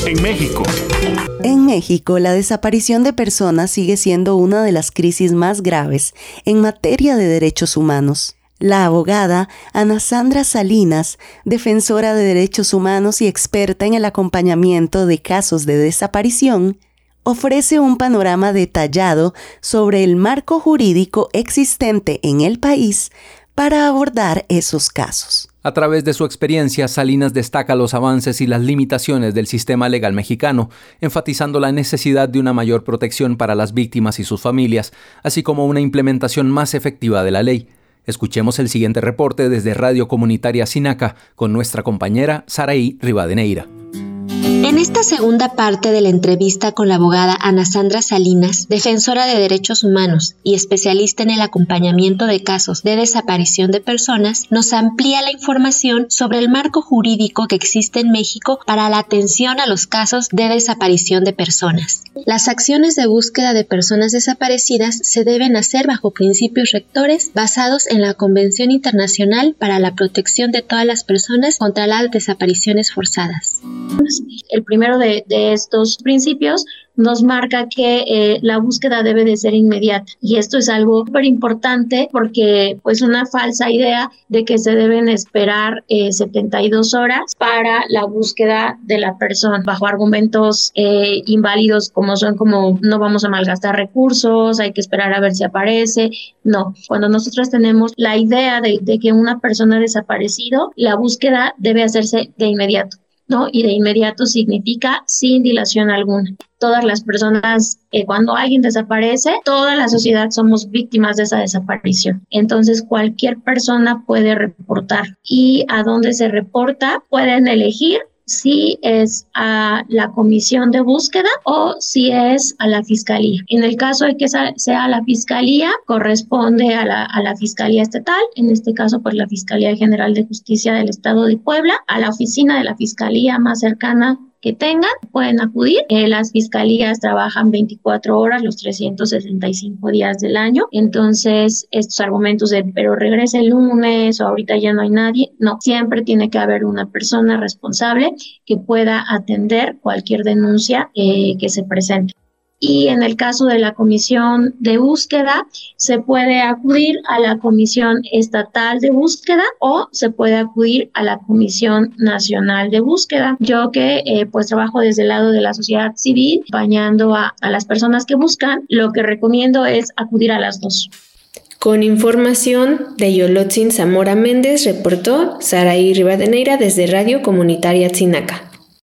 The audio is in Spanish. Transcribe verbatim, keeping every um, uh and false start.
en México. En México, la desaparición de personas sigue siendo una de las crisis más graves en materia de derechos humanos. La abogada Ana Sandra Salinas, defensora de derechos humanos y experta en el acompañamiento de casos de desaparición, ofrece un panorama detallado sobre el marco jurídico existente en el país para abordar esos casos. A través de su experiencia, Salinas destaca los avances y las limitaciones del sistema legal mexicano, enfatizando la necesidad de una mayor protección para las víctimas y sus familias, así como una implementación más efectiva de la ley. Escuchemos el siguiente reporte desde Radio Comunitaria Sinaca con nuestra compañera Saraí Rivadeneira. En esta segunda parte de la entrevista con la abogada Ana Sandra Salinas, defensora de derechos humanos y especialista en el acompañamiento de casos de desaparición de personas, nos amplía la información sobre el marco jurídico que existe en México para la atención a los casos de desaparición de personas. Las acciones de búsqueda de personas desaparecidas se deben hacer bajo principios rectores basados en la Convención Internacional para la Protección de todas las personas contra las desapariciones forzadas. El primero de, de estos principios nos marca que eh, la búsqueda debe de ser inmediata, y esto es algo súper importante porque pues una falsa idea de que se deben esperar eh, setenta y dos horas para la búsqueda de la persona bajo argumentos eh, inválidos como son como no vamos a malgastar recursos, hay que esperar a ver si aparece. No, cuando nosotros tenemos la idea de, de que una persona ha desaparecido, la búsqueda debe hacerse de inmediato, ¿no? Y de inmediato significa sin dilación alguna. Todas las personas, eh, cuando alguien desaparece, toda la sociedad somos víctimas de esa desaparición. Entonces, cualquier persona puede reportar. Y a dónde se reporta, pueden elegir si es a la comisión de búsqueda o si es a la fiscalía. En el caso de que sea la fiscalía, corresponde a la, a la fiscalía estatal, en este caso pues la Fiscalía General de Justicia del Estado de Puebla, a la oficina de la fiscalía más cercana que tengan, pueden acudir. Eh, las fiscalías trabajan veinticuatro horas, los trescientos sesenta y cinco días del año. Entonces, estos argumentos de, pero regrese el lunes o ahorita ya no hay nadie, no, siempre tiene que haber una persona responsable que pueda atender cualquier denuncia eh, que se presente. Y en el caso de la comisión de búsqueda, se puede acudir a la Comisión Estatal de Búsqueda o se puede acudir a la Comisión Nacional de Búsqueda. Yo que eh, pues trabajo desde el lado de la sociedad civil, acompañando a, a las personas que buscan, lo que recomiendo es acudir a las dos. Con información de Yolotzin Zamora Méndez, reportó Saraí Rivadeneira desde Radio Comunitaria Tzinaca.